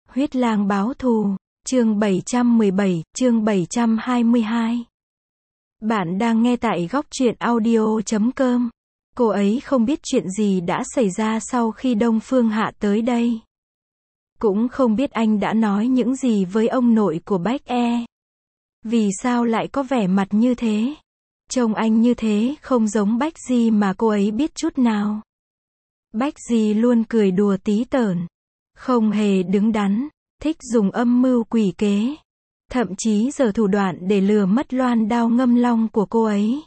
Huyết lang báo thù, chương 717, chương 722. Bạn đang nghe tại góc truyện audio.com. Cô ấy không biết chuyện gì đã xảy ra sau khi Đông Phương Hạ tới đây. Cũng không biết anh đã nói những gì với ông nội của Bách E. Vì sao lại có vẻ mặt như thế? Trông anh như thế không giống Bách Di mà cô ấy biết chút nào. Bách Di luôn cười đùa tí tởn, không hề đứng đắn, thích dùng âm mưu quỷ kế, thậm chí giở thủ đoạn để lừa mất loan đao ngâm long của cô ấy.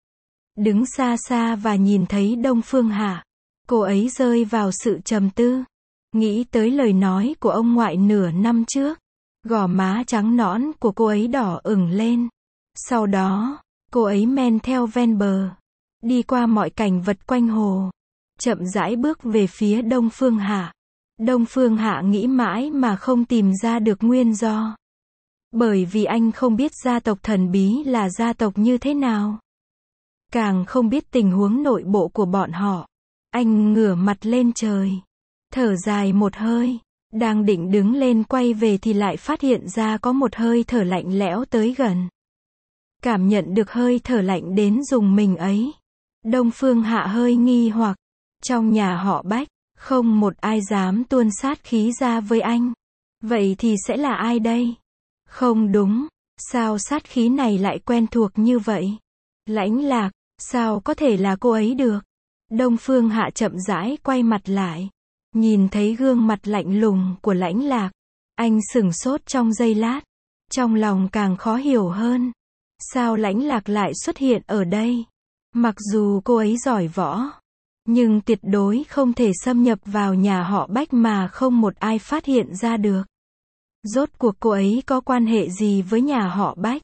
Đứng xa xa và nhìn thấy Đông Phương Hạ, cô ấy rơi vào sự trầm tư, nghĩ tới lời nói của ông ngoại nửa năm trước. Gò má trắng nõn của cô ấy đỏ ửng lên. Sau đó, cô ấy men theo ven bờ, đi qua mọi cảnh vật quanh hồ, chậm rãi bước về phía Đông Phương Hạ. Đông Phương Hạ nghĩ mãi mà không tìm ra được nguyên do. Bởi vì anh không biết gia tộc thần bí là gia tộc như thế nào. Càng không biết tình huống nội bộ của bọn họ. Anh ngửa mặt lên trời, thở dài một hơi, đang định đứng lên quay về thì lại phát hiện ra có một hơi thở lạnh lẽo tới gần. Cảm nhận được hơi thở lạnh đến rùng mình ấy, Đông Phương Hạ hơi nghi hoặc. Trong nhà họ Bách, không một ai dám tuôn sát khí ra với anh. Vậy thì sẽ là ai đây? Không đúng, sao sát khí này lại quen thuộc như vậy? Lãnh Lạc, sao có thể là cô ấy được? Đông Phương Hạ chậm rãi quay mặt lại, nhìn thấy gương mặt lạnh lùng của Lãnh Lạc. Anh sửng sốt trong giây lát, trong lòng càng khó hiểu hơn. Sao Lãnh Lạc lại xuất hiện ở đây? Mặc dù cô ấy giỏi võ, nhưng tuyệt đối không thể xâm nhập vào nhà họ Bách mà không một ai phát hiện ra được. Rốt cuộc cô ấy có quan hệ gì với nhà họ Bách?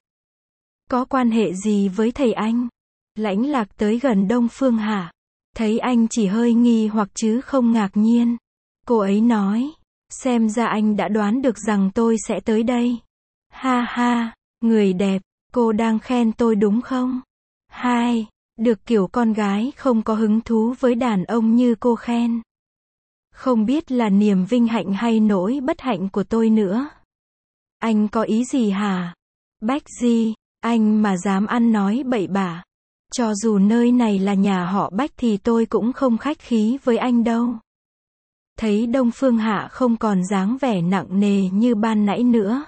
Có quan hệ gì với thầy anh? Lãnh Lạc tới gần Đông Phương Hạ, thấy anh chỉ hơi nghi hoặc chứ không ngạc nhiên. Cô ấy nói, xem ra anh đã đoán được rằng tôi sẽ tới đây. Ha ha, người đẹp, cô đang khen tôi đúng không? Hai, được kiểu con gái không có hứng thú với đàn ông như cô khen. Không biết là niềm vinh hạnh hay nỗi bất hạnh của tôi nữa. Anh có ý gì hả? Bách Di, anh mà dám ăn nói bậy bạ. Cho dù nơi này là nhà họ Bách thì tôi cũng không khách khí với anh đâu. Thấy Đông Phương Hạ không còn dáng vẻ nặng nề như ban nãy nữa,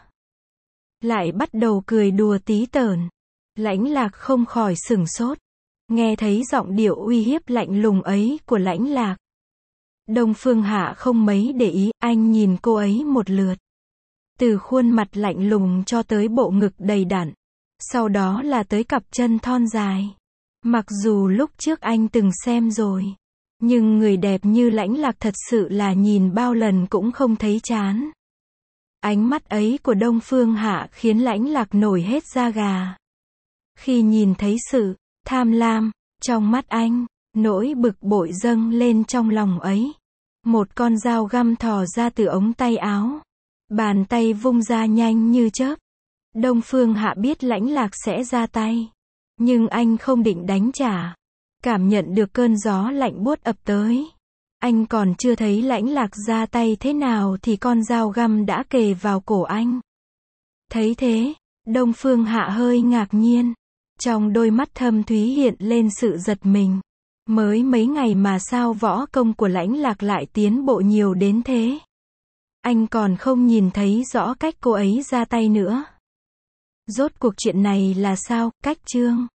lại bắt đầu cười đùa tí tởn. Lãnh Lạc không khỏi sửng sốt, nghe thấy giọng điệu uy hiếp lạnh lùng ấy của Lãnh Lạc. Đông Phương Hạ không mấy để ý, anh nhìn cô ấy một lượt. Từ khuôn mặt lạnh lùng cho tới bộ ngực đầy đặn. Sau đó là tới cặp chân thon dài. Mặc dù lúc trước anh từng xem rồi, nhưng người đẹp như Lãnh Lạc thật sự là nhìn bao lần cũng không thấy chán. Ánh mắt ấy của Đông Phương Hạ khiến Lãnh Lạc nổi hết da gà. Khi nhìn thấy sự tham lam trong mắt anh, nỗi bực bội dâng lên trong lòng ấy. Một con dao găm thò ra từ ống tay áo, bàn tay vung ra nhanh như chớp. Đông Phương Hạ biết Lãnh Lạc sẽ ra tay, nhưng anh không định đánh trả. Cảm nhận được cơn gió lạnh buốt ập tới, anh còn chưa thấy Lãnh Lạc ra tay thế nào thì con dao găm đã kề vào cổ anh. Thấy thế, Đông Phương Hạ hơi ngạc nhiên. Trong đôi mắt thâm thúy hiện lên sự giật mình. Mới mấy ngày mà sao võ công của Lãnh Lạc lại tiến bộ nhiều đến thế? Anh còn không nhìn thấy rõ cách cô ấy ra tay nữa. Rốt cuộc chuyện này là sao? Cách chương